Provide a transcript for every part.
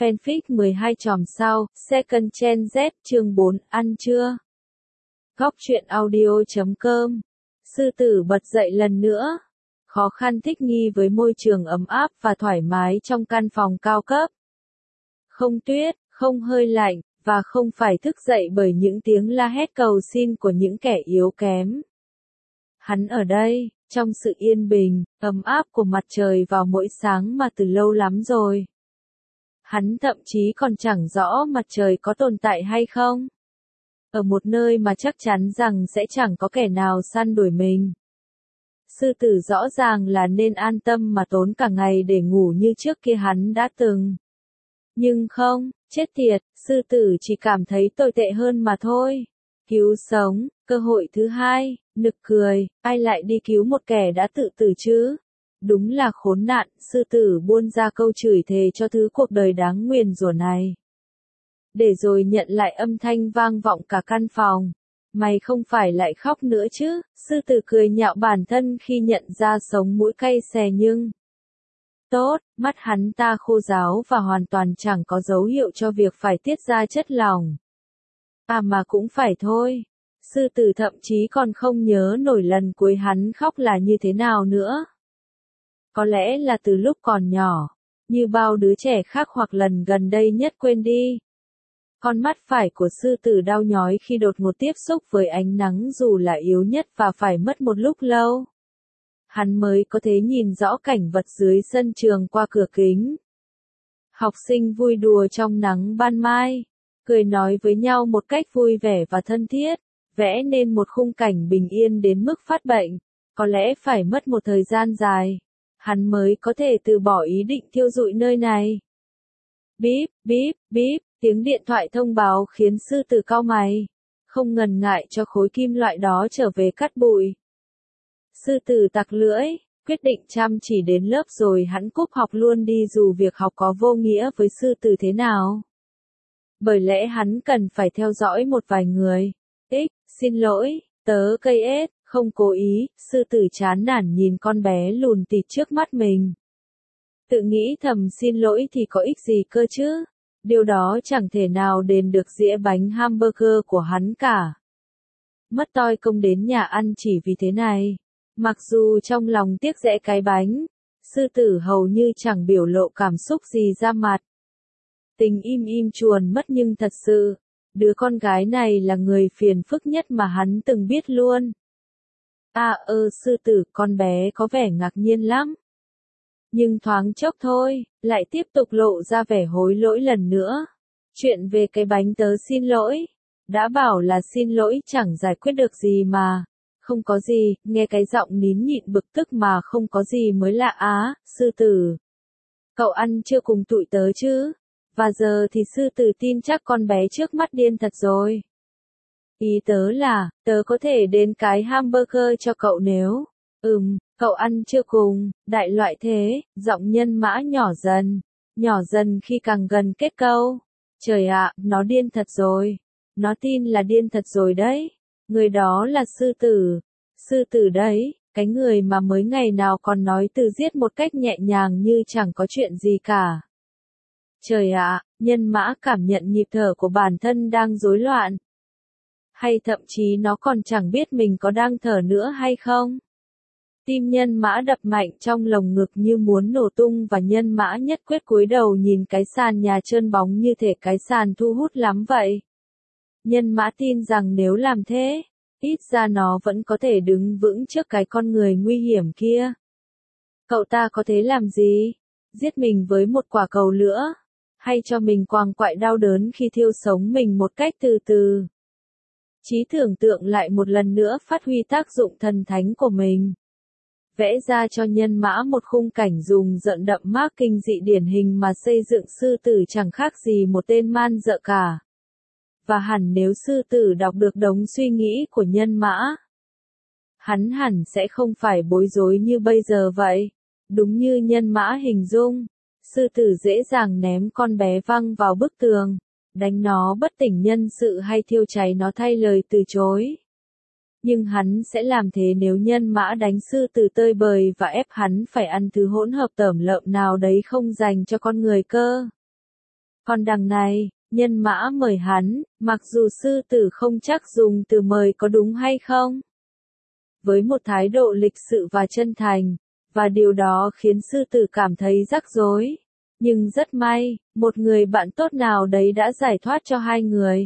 Fanfic 12 chòm sao, Second Gen Z, chương 4, ăn chưa? Góc truyện audio.com. Sư tử bật dậy lần nữa. Khó khăn thích nghi với môi trường ấm áp và thoải mái trong căn phòng cao cấp. Không tuyết, không hơi lạnh, và không phải thức dậy bởi những tiếng la hét cầu xin của những kẻ yếu kém. Hắn ở đây, trong sự yên bình, ấm áp của mặt trời vào mỗi sáng mà từ lâu lắm rồi. Hắn thậm chí còn chẳng rõ mặt trời có tồn tại hay không. Ở một nơi mà chắc chắn rằng sẽ chẳng có kẻ nào săn đuổi mình. Sư tử rõ ràng là nên an tâm mà tốn cả ngày để ngủ như trước kia hắn đã từng. Nhưng không, chết tiệt, sư tử chỉ cảm thấy tồi tệ hơn mà thôi. Cứu sống, cơ hội thứ hai, nực cười, ai lại đi cứu một kẻ đã tự tử chứ? Đúng là khốn nạn, sư tử buôn ra câu chửi thề cho thứ cuộc đời đáng nguyền rủa này. Để rồi nhận lại âm thanh vang vọng cả căn phòng. Mày không phải lại khóc nữa chứ? Sư tử cười nhạo bản thân khi nhận ra sống mũi cay xè nhưng... Tốt, mắt hắn ta khô ráo và hoàn toàn chẳng có dấu hiệu cho việc phải tiết ra chất lỏng. À mà cũng phải thôi. Sư tử thậm chí còn không nhớ nổi lần cuối hắn khóc là như thế nào nữa. Có lẽ là từ lúc còn nhỏ, như bao đứa trẻ khác hoặc lần gần đây nhất quên đi. Con mắt phải của sư tử đau nhói khi đột ngột tiếp xúc với ánh nắng dù là yếu nhất và phải mất một lúc lâu. Hắn mới có thể nhìn rõ cảnh vật dưới sân trường qua cửa kính. Học sinh vui đùa trong nắng ban mai, cười nói với nhau một cách vui vẻ và thân thiết, vẽ nên một khung cảnh bình yên đến mức phát bệnh. Có lẽ phải mất một thời gian dài, hắn mới có thể từ bỏ ý định thiêu rụi nơi này. Bíp, bíp, bíp, tiếng điện thoại thông báo khiến sư tử cau mày, không ngần ngại cho khối kim loại đó trở về cắt bụi. Sư tử tặc lưỡi, quyết định chăm chỉ đến lớp rồi hắn cúp học luôn đi dù việc học có vô nghĩa với sư tử thế nào. Bởi lẽ hắn cần phải theo dõi một vài người. Xin lỗi, tớ cây ếch, không cố ý, sư tử chán nản nhìn con bé lùn tịt trước mắt mình. Tự nghĩ thầm xin lỗi thì có ích gì cơ chứ? Điều đó chẳng thể nào đền được dĩa bánh hamburger của hắn cả. Mất toi công đến nhà ăn chỉ vì thế này. Mặc dù trong lòng tiếc rẽ cái bánh, sư tử hầu như chẳng biểu lộ cảm xúc gì ra mặt. Tình im im chuồn mất nhưng thật sự, đứa con gái này là người phiền phức nhất mà hắn từng biết luôn. Sư tử, con bé có vẻ ngạc nhiên lắm. Nhưng thoáng chốc thôi, lại tiếp tục lộ ra vẻ hối lỗi lần nữa. Chuyện về cái bánh tớ xin lỗi. Đã bảo là xin lỗi chẳng giải quyết được gì mà. Không có gì, nghe cái giọng nín nhịn bực tức mà không có gì mới lạ á, sư tử. Cậu ăn chưa cùng tụi tớ chứ? Và giờ thì sư tử tin chắc con bé trước mắt điên thật rồi. Ý tớ là, tớ có thể đến cái hamburger cho cậu nếu... Cậu ăn chưa cùng, đại loại thế, giọng nhân mã nhỏ dần khi càng gần kết câu. Trời ạ, nó điên thật rồi. Nó tin là điên thật rồi đấy. Người đó là sư tử đấy, cái người mà mới ngày nào còn nói từ giết một cách nhẹ nhàng như chẳng có chuyện gì cả. Trời ạ, nhân mã cảm nhận nhịp thở của bản thân đang rối loạn. Hay thậm chí nó còn chẳng biết mình có đang thở nữa hay không. Tim nhân mã đập mạnh trong lồng ngực như muốn nổ tung và nhân mã nhất quyết cúi đầu nhìn cái sàn nhà trơn bóng như thể cái sàn thu hút lắm vậy. Nhân mã tin rằng nếu làm thế, ít ra nó vẫn có thể đứng vững trước cái con người nguy hiểm kia. Cậu ta có thể làm gì? Giết mình với một quả cầu lửa? Hay cho mình quàng quại đau đớn khi thiêu sống mình một cách từ từ? Trí tưởng tượng lại một lần nữa phát huy tác dụng thần thánh của mình. Vẽ ra cho nhân mã một khung cảnh dùng giận đậm mác kinh dị điển hình mà xây dựng sư tử chẳng khác gì một tên man dợ cả. Và hẳn nếu sư tử đọc được đống suy nghĩ của nhân mã, hắn hẳn sẽ không phải bối rối như bây giờ vậy. Đúng như nhân mã hình dung, sư tử dễ dàng ném con bé văng vào bức tường, đánh nó bất tỉnh nhân sự hay thiêu cháy nó thay lời từ chối. Nhưng hắn sẽ làm thế nếu nhân mã đánh sư tử tơi bời và ép hắn phải ăn thứ hỗn hợp tởm lợm nào đấy không dành cho con người cơ. Còn đằng này, nhân mã mời hắn, mặc dù sư tử không chắc dùng từ mời có đúng hay không. Với một thái độ lịch sự và chân thành, và điều đó khiến sư tử cảm thấy rắc rối. Nhưng rất may, một người bạn tốt nào đấy đã giải thoát cho hai người.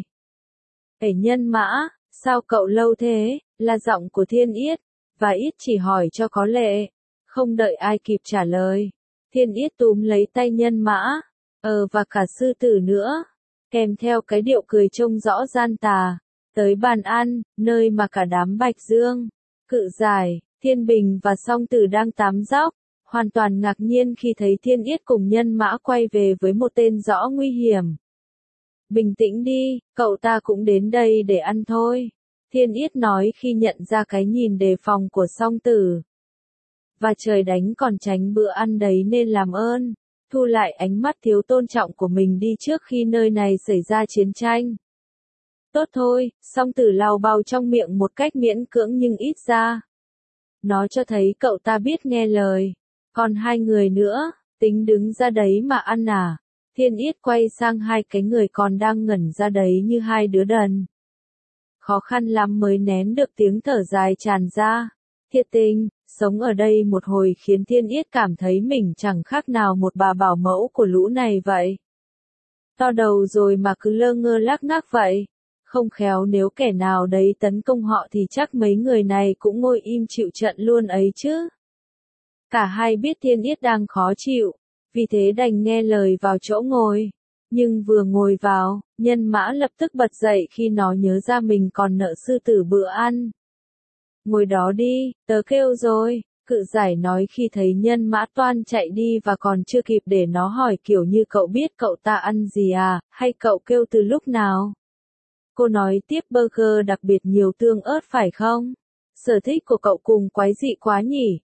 Nhân mã, sao cậu lâu thế, là giọng của Thiên Yết, và Yết chỉ hỏi cho có lệ. Không đợi ai kịp trả lời, Thiên Yết túm lấy tay nhân mã, và cả sư tử nữa, kèm theo cái điệu cười trông rõ gian tà, tới bàn ăn, nơi mà cả đám Bạch Dương, Cự Giải, Thiên Bình và Song Tử đang tám dóc, hoàn toàn ngạc nhiên khi thấy Thiên Yết cùng nhân mã quay về với một tên rõ nguy hiểm. Bình tĩnh đi, cậu ta cũng đến đây để ăn thôi, Thiên Yết nói khi nhận ra cái nhìn đề phòng của Song Tử. Và trời đánh còn tránh bữa ăn đấy nên làm ơn, thu lại ánh mắt thiếu tôn trọng của mình đi trước khi nơi này xảy ra chiến tranh. Tốt thôi, Song Tử lau bao trong miệng một cách miễn cưỡng nhưng ít ra. Nó cho thấy cậu ta biết nghe lời. Còn hai người nữa, tính đứng ra đấy mà ăn à? Thiên Yết quay sang hai cái người còn đang ngẩn ra đấy như hai đứa đần. Khó khăn lắm mới nén được tiếng thở dài tràn ra. Thiệt tình, sống ở đây một hồi khiến Thiên Yết cảm thấy mình chẳng khác nào một bà bảo mẫu của lũ này vậy. To đầu rồi mà cứ lơ ngơ lác ngác vậy. Không khéo nếu kẻ nào đấy tấn công họ thì chắc mấy người này cũng ngồi im chịu trận luôn ấy chứ. Cả hai biết Thiên Yết đang khó chịu, vì thế đành nghe lời vào chỗ ngồi. Nhưng vừa ngồi vào, nhân mã lập tức bật dậy khi nó nhớ ra mình còn nợ sư tử bữa ăn. Ngồi đó đi, tớ kêu rồi, Cự Giải nói khi thấy nhân mã toan chạy đi và còn chưa kịp để nó hỏi kiểu như cậu biết cậu ta ăn gì à, hay cậu kêu từ lúc nào. Cô nói tiếp burger đặc biệt nhiều tương ớt phải không? Sở thích của cậu cùng quái dị quá nhỉ?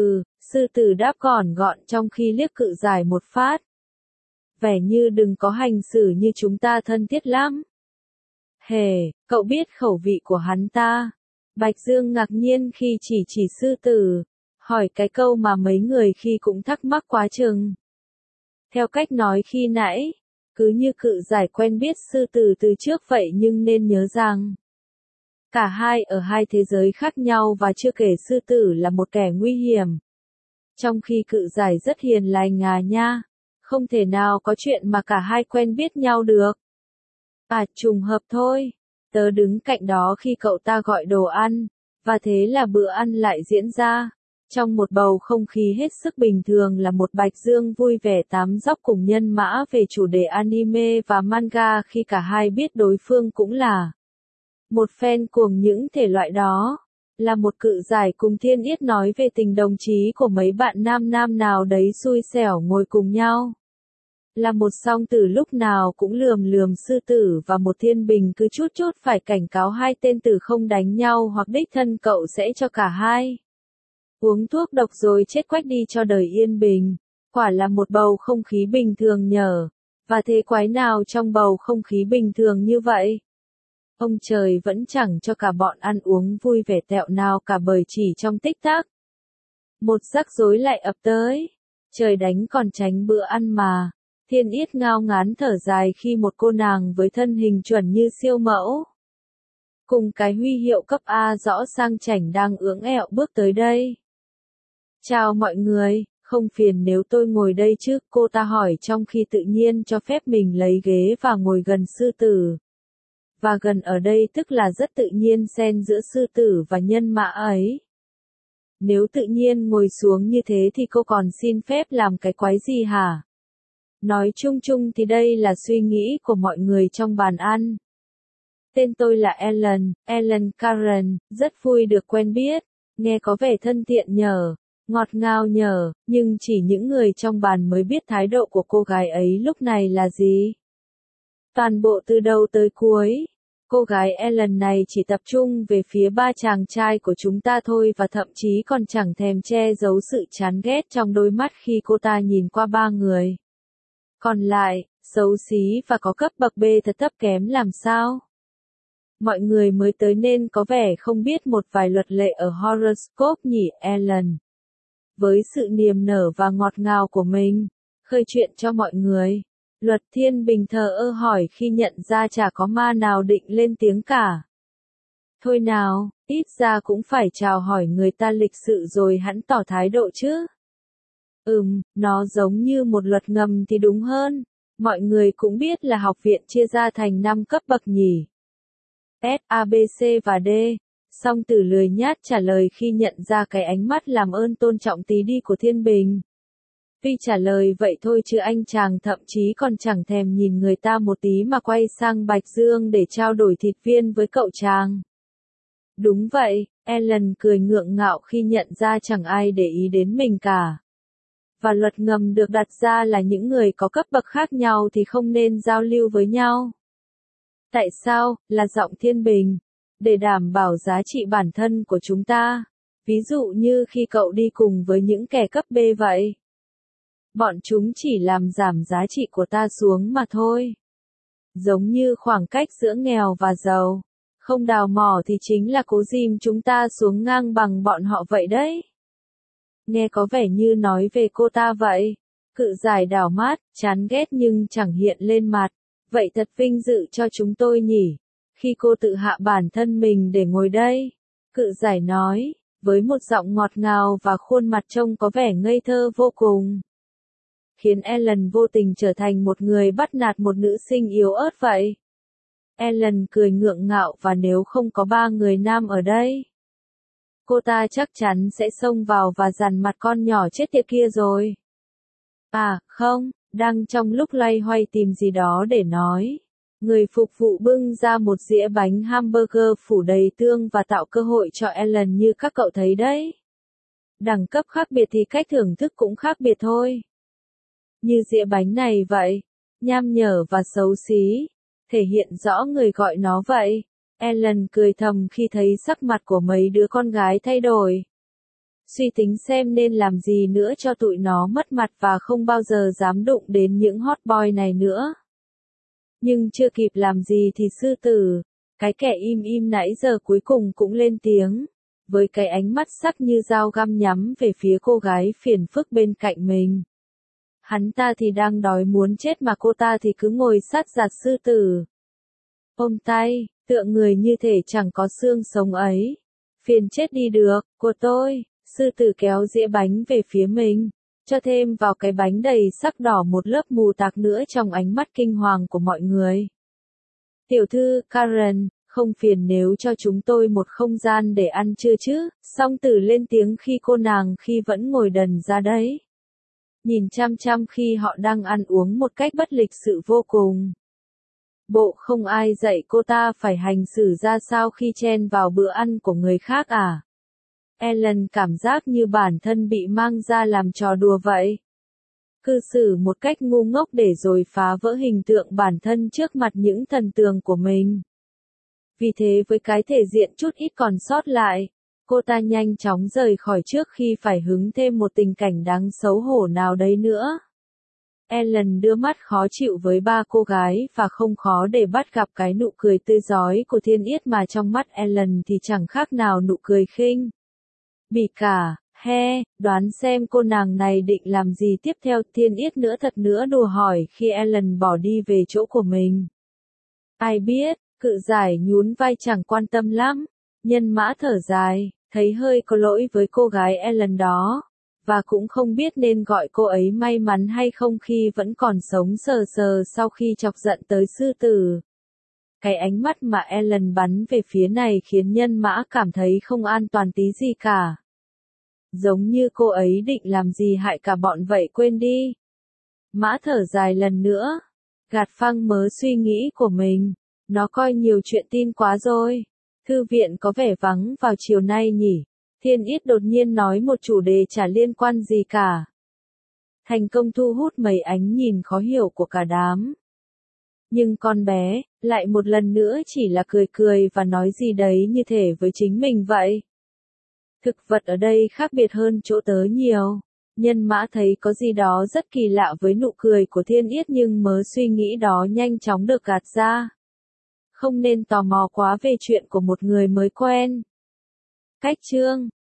Sư tử đáp gọn gọn trong khi liếc Cự Giải một phát. Vẻ như đừng có hành xử như chúng ta thân thiết lắm. Hề, cậu biết khẩu vị của hắn ta. Bạch Dương ngạc nhiên khi chỉ sư tử, hỏi cái câu mà mấy người khi cũng thắc mắc quá chừng. Theo cách nói khi nãy, cứ như Cự Giải quen biết sư tử từ trước vậy nhưng nên nhớ rằng, cả hai ở hai thế giới khác nhau và chưa kể sư tử là một kẻ nguy hiểm. Trong khi Cự Giải rất hiền lành à nha, không thể nào có chuyện mà cả hai quen biết nhau được. Trùng hợp thôi. Tớ đứng cạnh đó khi cậu ta gọi đồ ăn, và thế là bữa ăn lại diễn ra. Trong một bầu không khí hết sức bình thường là một Bạch Dương vui vẻ tám dóc cùng nhân mã về chủ đề anime và manga khi cả hai biết đối phương cũng là một fan cuồng những thể loại đó. Là một Cự Giải cùng Thiên Yết nói về tình đồng chí của mấy bạn nam nào đấy xui xẻo ngồi cùng nhau. Là một Song Tử lúc nào cũng lườm lườm sư tử và một Thiên Bình cứ chút phải cảnh cáo hai tên tử không đánh nhau hoặc đích thân cậu sẽ cho cả hai uống thuốc độc rồi chết quách đi cho đời yên bình. Quả là một bầu không khí bình thường nhở. Và thế quái nào trong bầu không khí bình thường như vậy? Ông trời vẫn chẳng cho cả bọn ăn uống vui vẻ tẹo nào cả bởi chỉ trong tích tắc. Một rắc rối lại ập tới. Trời đánh còn tránh bữa ăn mà. Thiên Yết ngao ngán thở dài khi một cô nàng với thân hình chuẩn như siêu mẫu, cùng cái huy hiệu cấp A rõ sang chảnh đang ưỡng ẹo bước tới đây. Chào mọi người, không phiền nếu tôi ngồi đây chứ, cô ta hỏi trong khi tự nhiên cho phép mình lấy ghế và ngồi gần sư tử. Và gần ở đây tức là rất tự nhiên xen giữa sư tử và nhân mã ấy. Nếu tự nhiên ngồi xuống như thế thì cô còn xin phép làm cái quái gì hả? Nói chung chung thì đây là suy nghĩ của mọi người trong bàn ăn. Tên tôi là Ellen Karen, rất vui được quen biết, nghe có vẻ thân thiện nhở, ngọt ngào nhở, nhưng chỉ những người trong bàn mới biết thái độ của cô gái ấy lúc này là gì. Toàn bộ từ đầu tới cuối, cô gái Ellen này chỉ tập trung về phía ba chàng trai của chúng ta thôi và thậm chí còn chẳng thèm che giấu sự chán ghét trong đôi mắt khi cô ta nhìn qua ba người. Còn lại, xấu xí và có cấp bậc B thật thấp kém làm sao? Mọi người mới tới nên có vẻ không biết một vài luật lệ ở horoscope nhỉ Ellen. Với sự niềm nở và ngọt ngào của mình, khơi chuyện cho mọi người. Luật Thiên Bình thờ ơ hỏi khi nhận ra chả có ma nào định lên tiếng cả. Thôi nào, ít ra cũng phải chào hỏi người ta lịch sự rồi hẵng tỏ thái độ chứ. Nó giống như một luật ngầm thì đúng hơn. Mọi người cũng biết là học viện chia ra thành 5 cấp bậc nhỉ. S, A, B, C và D. Song Tử lười nhát trả lời khi nhận ra cái ánh mắt làm ơn tôn trọng tí đi của Thiên Bình. Tuy trả lời vậy thôi chứ anh chàng thậm chí còn chẳng thèm nhìn người ta một tí mà quay sang Bạch Dương để trao đổi thịt viên với cậu chàng. Đúng vậy, Ellen cười ngượng ngạo khi nhận ra chẳng ai để ý đến mình cả. Và luật ngầm được đặt ra là những người có cấp bậc khác nhau thì không nên giao lưu với nhau. Tại sao? Là giọng Thiên Bình. Để đảm bảo giá trị bản thân của chúng ta. Ví dụ như khi cậu đi cùng với những kẻ cấp B vậy. Bọn chúng chỉ làm giảm giá trị của ta xuống mà thôi. Giống như khoảng cách giữa nghèo và giàu. Không đào mỏ thì chính là cố dìm chúng ta xuống ngang bằng bọn họ vậy đấy. Nghe có vẻ như nói về cô ta vậy. Cự giải đảo mát, chán ghét nhưng chẳng hiện lên mặt. Vậy thật vinh dự cho chúng tôi nhỉ. Khi cô tự hạ bản thân mình để ngồi đây. Cự giải nói, với một giọng ngọt ngào và khuôn mặt trông có vẻ ngây thơ vô cùng. Khiến Ellen vô tình trở thành một người bắt nạt một nữ sinh yếu ớt vậy. Ellen cười ngượng ngạo và nếu không có 3 người nam ở đây. Cô ta chắc chắn sẽ xông vào và dằn mặt con nhỏ chết tiệt kia rồi. À, không, đang trong lúc loay hoay tìm gì đó để nói. Người phục vụ bưng ra một dĩa bánh hamburger phủ đầy tương và tạo cơ hội cho Ellen như các cậu thấy đấy. Đẳng cấp khác biệt thì cách thưởng thức cũng khác biệt thôi. Như dĩa bánh này vậy, nham nhở và xấu xí, thể hiện rõ người gọi nó vậy. Ellen cười thầm khi thấy sắc mặt của mấy đứa con gái thay đổi. Suy tính xem nên làm gì nữa cho tụi nó mất mặt và không bao giờ dám đụng đến những hot boy này nữa. Nhưng chưa kịp làm gì thì sư tử, cái kẻ im im nãy giờ cuối cùng cũng lên tiếng, với cái ánh mắt sắc như dao găm nhắm về phía cô gái phiền phức bên cạnh mình. Hắn ta thì đang đói muốn chết mà cô ta thì cứ ngồi sát giặt sư tử. Ôm tay, tựa người như thể chẳng có xương sống ấy. Phiền chết đi được, của tôi, sư tử kéo dĩa bánh về phía mình, cho thêm vào cái bánh đầy sắc đỏ một lớp mù tạc nữa trong ánh mắt kinh hoàng của mọi người. Tiểu thư, Karen, không phiền nếu cho chúng tôi một không gian để ăn trưa chứ, song tử lên tiếng khi cô nàng khi vẫn ngồi đần ra đấy. Nhìn chăm chăm khi họ đang ăn uống một cách bất lịch sự vô cùng. Bộ không ai dạy cô ta phải hành xử ra sao khi chen vào bữa ăn của người khác à? Ellen cảm giác như bản thân bị mang ra làm trò đùa vậy. Cư xử một cách ngu ngốc để rồi phá vỡ hình tượng bản thân trước mặt những thần tượng của mình. Vì thế với cái thể diện chút ít còn sót lại, cô ta nhanh chóng rời khỏi trước khi phải hứng thêm một tình cảnh đáng xấu hổ nào đấy nữa. Ellen đưa mắt khó chịu với 3 cô gái và không khó để bắt gặp cái nụ cười tươi rói của Thiên Yết mà trong mắt Ellen thì chẳng khác nào nụ cười khinh bỉ cả. Đoán xem cô nàng này định làm gì tiếp theo. Thiên Yết nữa thật nữa đùa hỏi khi Ellen bỏ đi về chỗ của mình. Ai biết, cự giải nhún vai chẳng quan tâm lắm. Nhân mã thở dài, thấy hơi có lỗi với cô gái Ellen đó. Và cũng không biết nên gọi cô ấy may mắn hay không khi vẫn còn sống sờ sờ sau khi chọc giận tới sư tử. Cái ánh mắt mà Ellen bắn về phía này khiến nhân mã cảm thấy không an toàn tí gì cả. Giống như cô ấy định làm gì hại cả bọn vậy quên đi. Mã thở dài lần nữa. Gạt phăng mớ suy nghĩ của mình. Nó coi nhiều chuyện tin quá rồi. Thư viện có vẻ vắng vào chiều nay nhỉ. Thiên Yết đột nhiên nói một chủ đề chả liên quan gì cả. Thành công thu hút mấy ánh nhìn khó hiểu của cả đám. Nhưng con bé, lại một lần nữa chỉ là cười cười và nói gì đấy như thể với chính mình vậy. Thực vật ở đây khác biệt hơn chỗ tớ nhiều. Nhân mã thấy có gì đó rất kỳ lạ với nụ cười của Thiên Yết nhưng mớ suy nghĩ đó nhanh chóng được gạt ra. Không nên tò mò quá về chuyện của một người mới quen. Cách chương